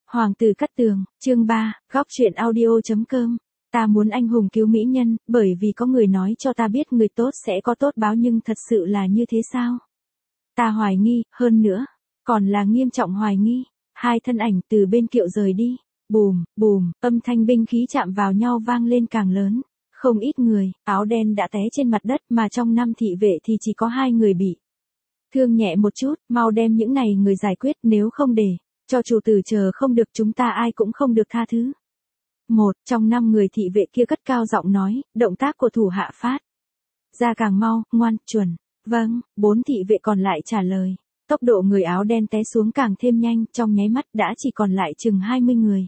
Hoàng tử cắt tường, chương 3, góc truyện audio.com. Ta muốn anh hùng cứu mỹ nhân, bởi vì có người nói cho ta biết người tốt sẽ có tốt báo, nhưng thật sự là như thế sao? Ta hoài nghi, hơn nữa, còn là nghiêm trọng hoài nghi. Hai thân ảnh từ bên kiệu rời đi. Bùm, bùm, âm thanh binh khí chạm vào nhau vang lên càng lớn. Không ít người, áo đen đã té trên mặt đất, mà trong 5 thị vệ thì chỉ có 2 người bị thương nhẹ một chút. Mau đem những này người giải quyết, nếu không để cho chủ tử chờ không được, chúng ta ai cũng không được tha thứ. Một trong 5 người thị vệ kia cất cao giọng nói, động tác của thủ hạ phát ra càng mau, ngoan, chuẩn. Vâng. 4 thị vệ còn lại trả lời. Tốc độ người áo đen té xuống càng thêm nhanh, trong nháy mắt đã chỉ còn lại chừng 20 người.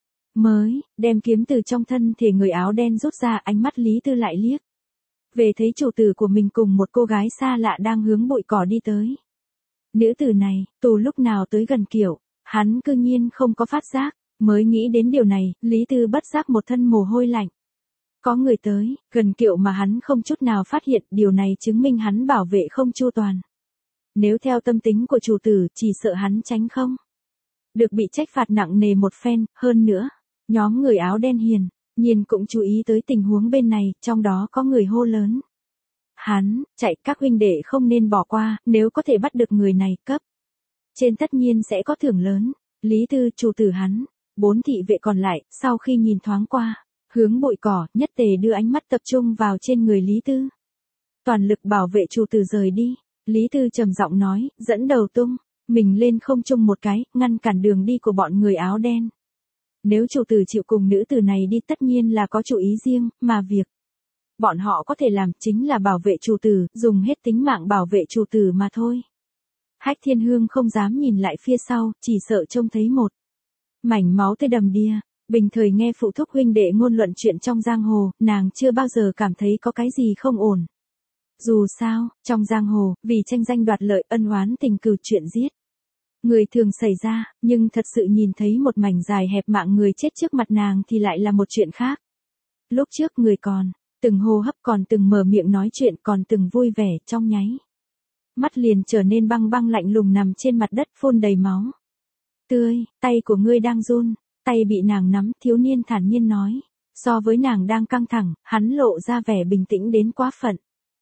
Mới đem kiếm từ trong thân thể người áo đen rút ra, ánh mắt Lý Tư lại liếc về thấy chủ tử của mình cùng một cô gái xa lạ đang hướng bụi cỏ đi tới. Nữ tử này, từ lúc nào tới gần kiệu, hắn cư nhiên không có phát giác. Mới nghĩ đến điều này, Lý Tư bất giác một thân mồ hôi lạnh. Có người tới, gần kiệu mà hắn không chút nào phát hiện, điều này chứng minh hắn bảo vệ không chu toàn. Nếu theo tâm tính của chủ tử, chỉ sợ hắn tránh không được bị trách phạt nặng nề một phen. Hơn nữa, nhóm người áo đen hiển nhiên cũng chú ý tới tình huống bên này, trong đó có người hô lớn. Hắn, chạy, các huynh đệ không nên bỏ qua, nếu có thể bắt được người này, cấp trên tất nhiên sẽ có thưởng lớn. Lý Tư, chủ tử hắn. 4 thị vệ còn lại, sau khi nhìn thoáng qua hướng bụi cỏ, nhất tề đưa ánh mắt tập trung vào trên người Lý Tư. Toàn lực bảo vệ chủ tử rời đi. Lý Tư trầm giọng nói, dẫn đầu tung mình lên không trung một cái, ngăn cản đường đi của bọn người áo đen. Nếu chủ tử chịu cùng nữ tử này đi, tất nhiên là có chủ ý riêng, mà việc bọn họ có thể làm chính là bảo vệ chủ tử, dùng hết tính mạng bảo vệ chủ tử mà thôi. Hách Thiên Hương không dám nhìn lại phía sau, chỉ sợ trông thấy một mảnh máu tươi đầm đìa. Bình thời nghe phụ thúc huynh đệ ngôn luận chuyện trong giang hồ, nàng chưa bao giờ cảm thấy có cái gì không ổn. Dù sao, trong giang hồ, vì tranh danh đoạt lợi, ân oán tình cừu, chuyện giết người thường xảy ra, nhưng thật sự nhìn thấy một mảnh dài hẹp mạng người chết trước mặt nàng thì lại là một chuyện khác. Lúc trước người còn từng hô hấp, còn từng mở miệng nói chuyện, còn từng vui vẻ, trong nháy mắt liền trở nên băng băng lạnh lùng, nằm trên mặt đất phun đầy máu tươi. Tay của ngươi đang run. Tay bị nàng nắm, thiếu niên thản nhiên nói. So với nàng đang căng thẳng, hắn lộ ra vẻ bình tĩnh đến quá phận.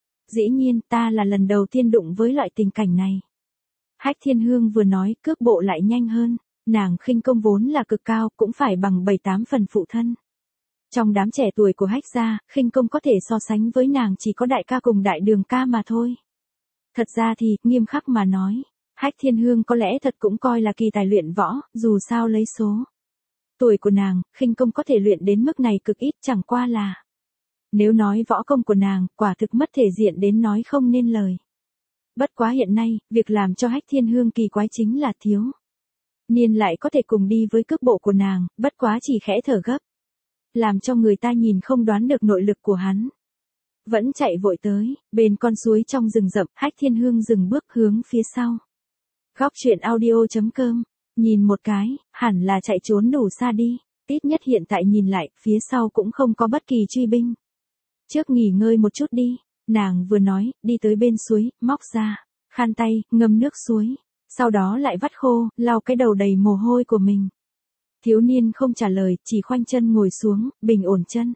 Dĩ nhiên, ta là lần đầu tiên đụng với loại tình cảnh này. Hách Thiên Hương vừa nói, cước bộ lại nhanh hơn. Nàng khinh công vốn là cực cao, cũng phải bằng 7-8 phần phụ thân. Trong đám trẻ tuổi của Hách gia, khinh công có thể so sánh với nàng chỉ có đại ca cùng đại đường ca mà thôi. Thật ra thì, nghiêm khắc mà nói, Hách Thiên Hương có lẽ thật cũng coi là kỳ tài luyện võ, dù sao lấy số tuổi của nàng, khinh công có thể luyện đến mức này cực ít, chẳng qua là nếu nói võ công của nàng, quả thực mất thể diện đến nói không nên lời. Bất quá hiện nay, việc làm cho Hách Thiên Hương kỳ quái chính là thiếu niên lại có thể cùng đi với cước bộ của nàng, bất quá chỉ khẽ thở gấp, làm cho người ta nhìn không đoán được nội lực của hắn. Vẫn chạy vội tới, bên con suối trong rừng rậm, Hách Thiên Hương dừng bước hướng phía sau. Góc truyện audio.com, nhìn một cái, hẳn là chạy trốn đủ xa đi, ít nhất hiện tại nhìn lại, phía sau cũng không có bất kỳ truy binh. Trước nghỉ ngơi một chút đi, nàng vừa nói, đi tới bên suối, móc ra khăn tay, ngâm nước suối, sau đó lại vắt khô, lau cái đầu đầy mồ hôi của mình. Thiếu niên không trả lời, chỉ khoanh chân ngồi xuống, bình ổn chân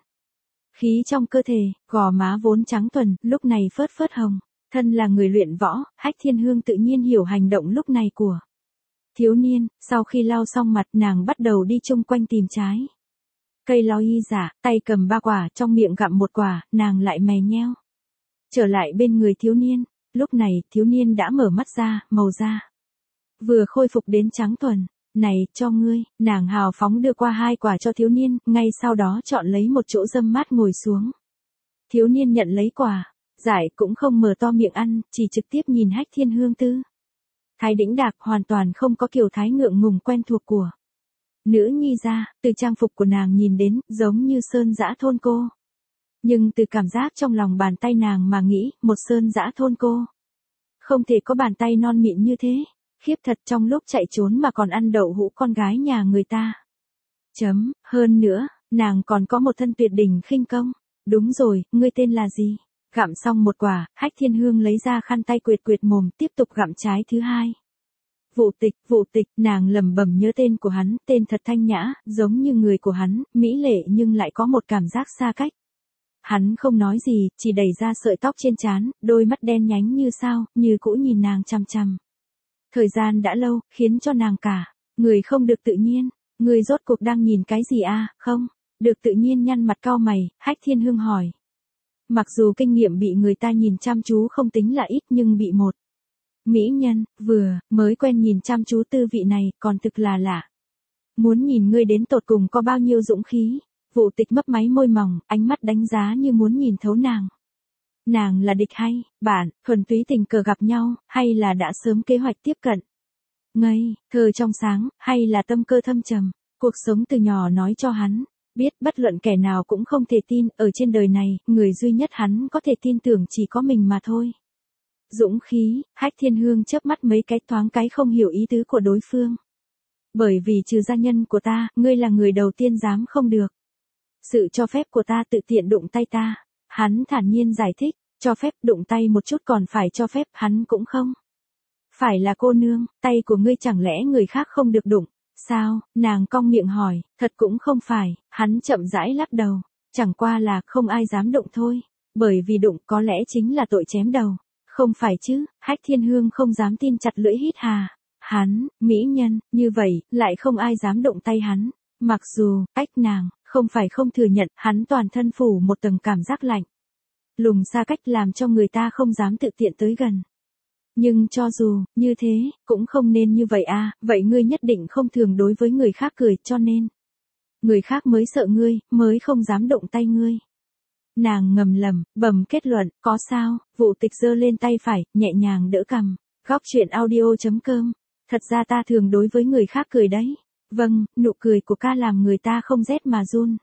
khí trong cơ thể, gò má vốn trắng thuần, lúc này phớt phớt hồng. Thân là người luyện võ, Hách Thiên Hương tự nhiên hiểu hành động lúc này của thiếu niên. Sau khi lau xong mặt, nàng bắt đầu đi chung quanh tìm trái cây lau y giả, tay cầm 3 quả, trong miệng gặm 1 quả, nàng lại mè nheo trở lại bên người thiếu niên. Lúc này, thiếu niên đã mở mắt ra, màu da vừa khôi phục đến trắng thuần. Này, cho ngươi. Nàng hào phóng đưa qua 2 quả cho thiếu niên, ngay sau đó chọn lấy một chỗ râm mát ngồi xuống. Thiếu niên nhận lấy quả, giải cũng không mở to miệng ăn, chỉ trực tiếp nhìn Hách Thiên Hương tư thái đĩnh đạc, hoàn toàn không có kiểu thái ngượng ngùng quen thuộc của nữ nhi ra. Từ trang phục của nàng nhìn đến, giống như sơn dã thôn cô. Nhưng từ cảm giác trong lòng bàn tay nàng mà nghĩ, một sơn dã thôn cô không thể có bàn tay non mịn như thế. Khiếp thật, trong lúc chạy trốn mà còn ăn đậu hũ con gái nhà người ta. Hơn nữa, nàng còn có một thân tuyệt đỉnh khinh công. Đúng rồi, ngươi tên là gì? Gặm xong 1 quả, Hách Thiên Hương lấy ra khăn tay quệt quệt mồm, tiếp tục gặm trái thứ 2. Vụ tịch, nàng lẩm bẩm nhớ tên của hắn, tên thật thanh nhã, giống như người của hắn, mỹ lệ nhưng lại có một cảm giác xa cách. Hắn không nói gì, chỉ đẩy ra sợi tóc trên trán, đôi mắt đen nhánh như sao, như cũ nhìn nàng chằm chằm. Thời gian đã lâu, khiến cho nàng cả người không được tự nhiên. Người rốt cuộc đang nhìn cái gì a? Không được tự nhiên nhăn mặt cau mày, Hách Thiên Hương hỏi. Mặc dù kinh nghiệm bị người ta nhìn chăm chú không tính là ít nhưng bị một mỹ nhân vừa mới quen nhìn chăm chú tư vị này còn thực là lạ. Muốn nhìn ngươi đến tột cùng có bao nhiêu dũng khí. Vụ tịch mấp máy môi mỏng, ánh mắt đánh giá như muốn nhìn thấu nàng. Nàng là địch hay bạn, thuần túy tình cờ gặp nhau, hay là đã sớm kế hoạch tiếp cận? Ngây thơ trong sáng, hay là tâm cơ thâm trầm? Cuộc sống từ nhỏ nói cho hắn biết bất luận kẻ nào cũng không thể tin, ở trên đời này, người duy nhất hắn có thể tin tưởng chỉ có mình mà thôi. Dũng khí, Hách Thiên Hương chớp mắt mấy cái, thoáng cái không hiểu ý tứ của đối phương. Bởi vì trừ gia nhân của ta, ngươi là người đầu tiên dám không được. Sự cho phép của ta tự tiện đụng tay ta. Hắn thản nhiên giải thích, cho phép đụng tay một chút còn phải cho phép, hắn cũng không. Phải là cô nương, tay của ngươi chẳng lẽ người khác không được đụng? Sao? Nàng cong miệng hỏi, thật cũng không phải, hắn chậm rãi lắc đầu. Chẳng qua là không ai dám đụng thôi. Bởi vì đụng có lẽ chính là tội chém đầu. Không phải chứ? Hách Thiên Hương không dám tin, chặt lưỡi hít hà. Hắn, mỹ nhân, như vậy, lại không ai dám động tay hắn. Mặc dù, cách nàng, không phải không thừa nhận, hắn toàn thân phủ một tầng cảm giác lạnh. Lùng xa cách làm cho người ta không dám tự tiện tới gần. Nhưng cho dù, như thế, cũng không nên như vậy à, vậy ngươi nhất định không thường đối với người khác cười, cho nên. Người khác mới sợ ngươi, mới không dám động tay ngươi. Nàng ngầm lầm, bẩm kết luận, có sao? Vụ tịch giơ lên tay phải, nhẹ nhàng đỡ cằm. Góc truyện audio.com. Thật ra ta thường đối với người khác cười đấy. Vâng, nụ cười của ca làm người ta không rét mà run.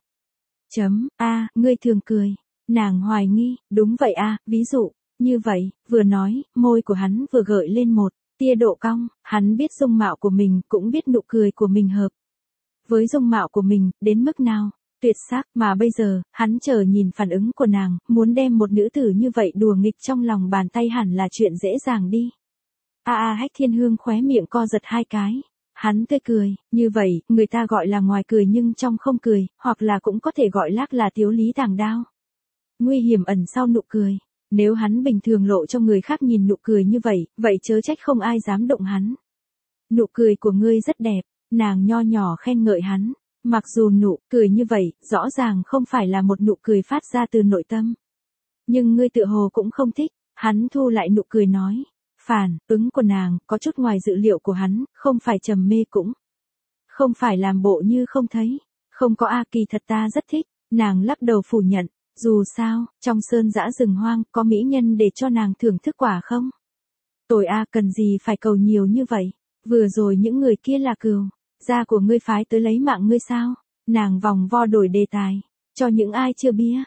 Ngươi thường cười. Nàng hoài nghi, đúng vậy à, ví dụ, như vậy, vừa nói, môi của hắn vừa gợi lên một tia độ cong, hắn biết dung mạo của mình, cũng biết nụ cười của mình hợp với dung mạo của mình, đến mức nào, tuyệt sắc, mà bây giờ, hắn chờ nhìn phản ứng của nàng, muốn đem một nữ tử như vậy đùa nghịch trong lòng bàn tay hẳn là chuyện dễ dàng đi. Hách Thiên Hương khóe miệng co giật hai cái. Hắn tươi cười, như vậy, người ta gọi là ngoài cười nhưng trong không cười, hoặc là cũng có thể gọi lác là tiếu lý tàng đao. Nguy hiểm ẩn sau nụ cười. Nếu hắn bình thường lộ cho người khác nhìn nụ cười như vậy, vậy chớ trách không ai dám động hắn. Nụ cười của ngươi rất đẹp, nàng nho nhỏ khen ngợi hắn. Mặc dù nụ cười như vậy, rõ ràng không phải là một nụ cười phát ra từ nội tâm. Nhưng ngươi tựa hồ cũng không thích, hắn thu lại nụ cười nói. Phản ứng của nàng, có chút ngoài dự liệu của hắn, không phải trầm mê cũng. Không phải làm bộ như không thấy. Không có kỳ thật ta rất thích, nàng lắc đầu phủ nhận. Dù sao, trong sơn dã rừng hoang, có mỹ nhân để cho nàng thưởng thức quả không? Tội cần gì phải cầu nhiều như vậy? Vừa rồi những người kia là cừu gia của ngươi phái tới lấy mạng ngươi sao? Nàng vòng vo đổi đề tài, cho những ai chưa biết,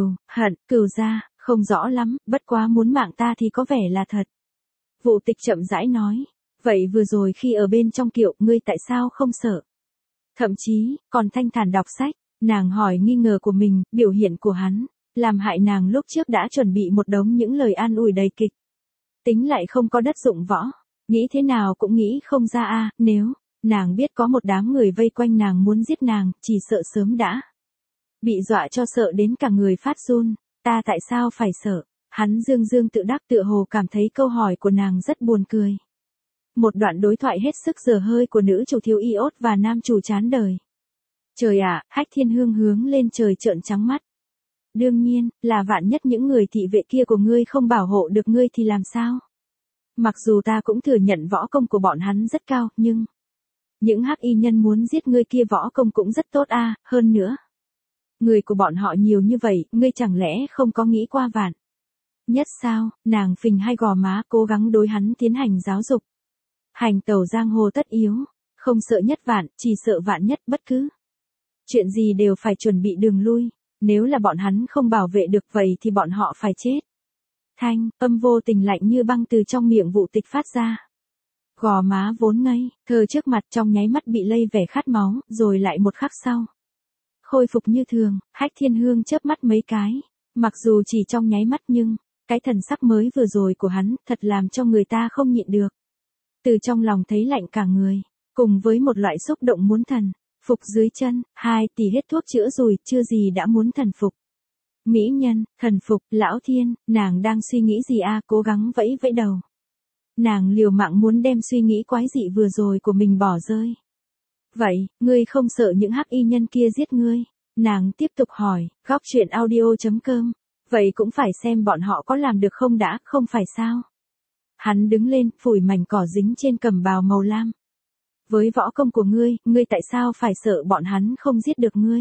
cừu gia, không rõ lắm, bất quá muốn mạng ta thì có vẻ là thật. Vụ tịch chậm rãi nói, vậy vừa rồi khi ở bên trong kiệu, ngươi tại sao không sợ? Thậm chí, còn thanh thản đọc sách, nàng hỏi nghi ngờ của mình, biểu hiện của hắn, làm hại nàng lúc trước đã chuẩn bị một đống những lời an ủi đầy kịch. Tính lại không có đất dụng võ, nghĩ thế nào cũng nghĩ không ra nếu nàng biết có một đám người vây quanh nàng muốn giết nàng, chỉ sợ sớm đã bị dọa cho sợ đến cả người phát run. Ta tại sao phải sợ? Hắn dương dương tự đắc, tựa hồ cảm thấy câu hỏi của nàng rất buồn cười. Một đoạn đối thoại hết sức dở hơi của nữ chủ thiếu iốt và nam chủ chán đời. Trời ạ, Hách Thiên Hương hướng lên trời trợn trắng mắt. Đương nhiên, là vạn nhất những người thị vệ kia của ngươi không bảo hộ được ngươi thì làm sao? Mặc dù ta cũng thừa nhận võ công của bọn hắn rất cao, nhưng những hắc y nhân muốn giết ngươi kia võ công cũng rất tốt hơn nữa. Người của bọn họ nhiều như vậy, ngươi chẳng lẽ không có nghĩ qua vạn nhất sao? Nàng phình hai gò má, cố gắng đối hắn tiến hành giáo dục. Hành tẩu giang hồ tất yếu, không sợ nhất vạn, chỉ sợ vạn nhất, bất cứ chuyện gì đều phải chuẩn bị đường lui. Nếu là bọn hắn không bảo vệ được vậy thì bọn họ phải chết. Thanh âm vô tình lạnh như băng từ trong miệng Vụ Tịch phát ra. Gò má vốn ngây thơ trước mặt trong nháy mắt bị lây vẻ khát máu, rồi lại một khắc sau khôi phục như thường. Hách Thiên Hương chớp mắt mấy cái, mặc dù chỉ trong nháy mắt nhưng cái thần sắc mới vừa rồi của hắn thật làm cho người ta không nhịn được. Từ trong lòng thấy lạnh cả người, cùng với một loại xúc động muốn thần phục dưới chân, 2 tỷ hết thuốc chữa rồi, chưa gì đã muốn thần phục. Mỹ nhân, thần phục, lão thiên, nàng đang suy nghĩ gì a? Cố gắng vẫy vẫy đầu. Nàng liều mạng muốn đem suy nghĩ quái dị vừa rồi của mình bỏ rơi. Vậy, ngươi không sợ những hắc y nhân kia giết ngươi? Nàng tiếp tục hỏi, góc chuyện audio.com. Vậy cũng phải xem bọn họ có làm được không đã, không phải sao? Hắn đứng lên, phủi mảnh cỏ dính trên cẩm bào màu lam. Với võ công của ngươi tại sao phải sợ bọn hắn không giết được ngươi?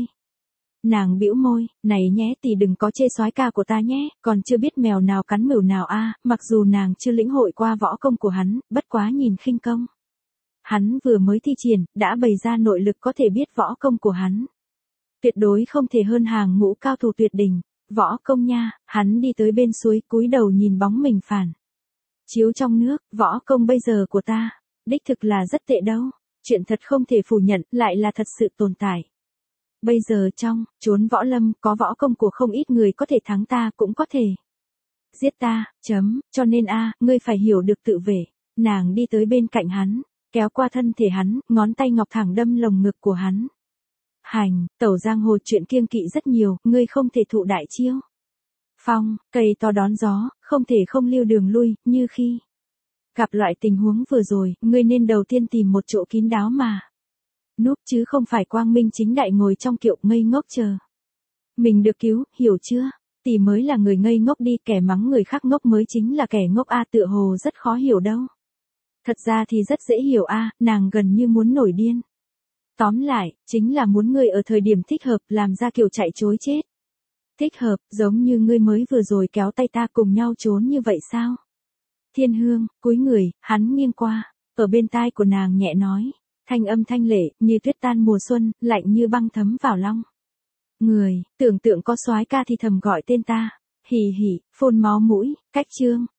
Nàng bĩu môi, này nhé tỷ đừng có chê soái ca của ta nhé, còn chưa biết mèo nào cắn mửu nào a. Mặc dù nàng chưa lĩnh hội qua võ công của hắn, bất quá nhìn khinh công. Hắn vừa mới thi triển, đã bày ra nội lực có thể biết võ công của hắn. Tuyệt đối không thể hơn hàng ngũ cao thủ tuyệt đỉnh, võ công nha. Hắn đi tới bên suối, cúi đầu nhìn bóng mình phản chiếu trong nước, võ công bây giờ của ta, đích thực là rất tệ đâu. Chuyện thật không thể phủ nhận, lại là thật sự tồn tại. Bây giờ trong chốn võ lâm có võ công của không ít người có thể thắng ta, cũng có thể giết ta, cho nên ngươi phải hiểu được tự vệ. Nàng đi tới bên cạnh hắn, kéo qua thân thể hắn, ngón tay ngọc thẳng đâm lồng ngực của hắn. Hành, tẩu giang hồ chuyện kiêng kỵ rất nhiều, ngươi không thể thụ đại chiêu. Phong, cây to đón gió, không thể không lưu đường lui, như khi gặp loại tình huống vừa rồi, ngươi nên đầu tiên tìm một chỗ kín đáo mà núp, chứ không phải quang minh chính đại ngồi trong kiệu ngây ngốc chờ mình được cứu, hiểu chưa? Tỷ mới là người ngây ngốc đi, kẻ mắng người khác ngốc mới chính là kẻ ngốc a. Tựa hồ rất khó hiểu đâu. Thật ra thì rất dễ hiểu a. Nàng gần như muốn nổi điên. Tóm lại, chính là muốn ngươi ở thời điểm thích hợp làm ra kiểu chạy chối chết. Thích hợp, giống như ngươi mới vừa rồi kéo tay ta cùng nhau trốn như vậy sao? Thiên Hương, cúi người, hắn nghiêng qua, ở bên tai của nàng nhẹ nói, thanh âm thanh lệ, như tuyết tan mùa xuân, lạnh như băng thấm vào lòng người. Tưởng tượng có soái ca thì thầm gọi tên ta, hì hì, phun máu mũi, cách chương.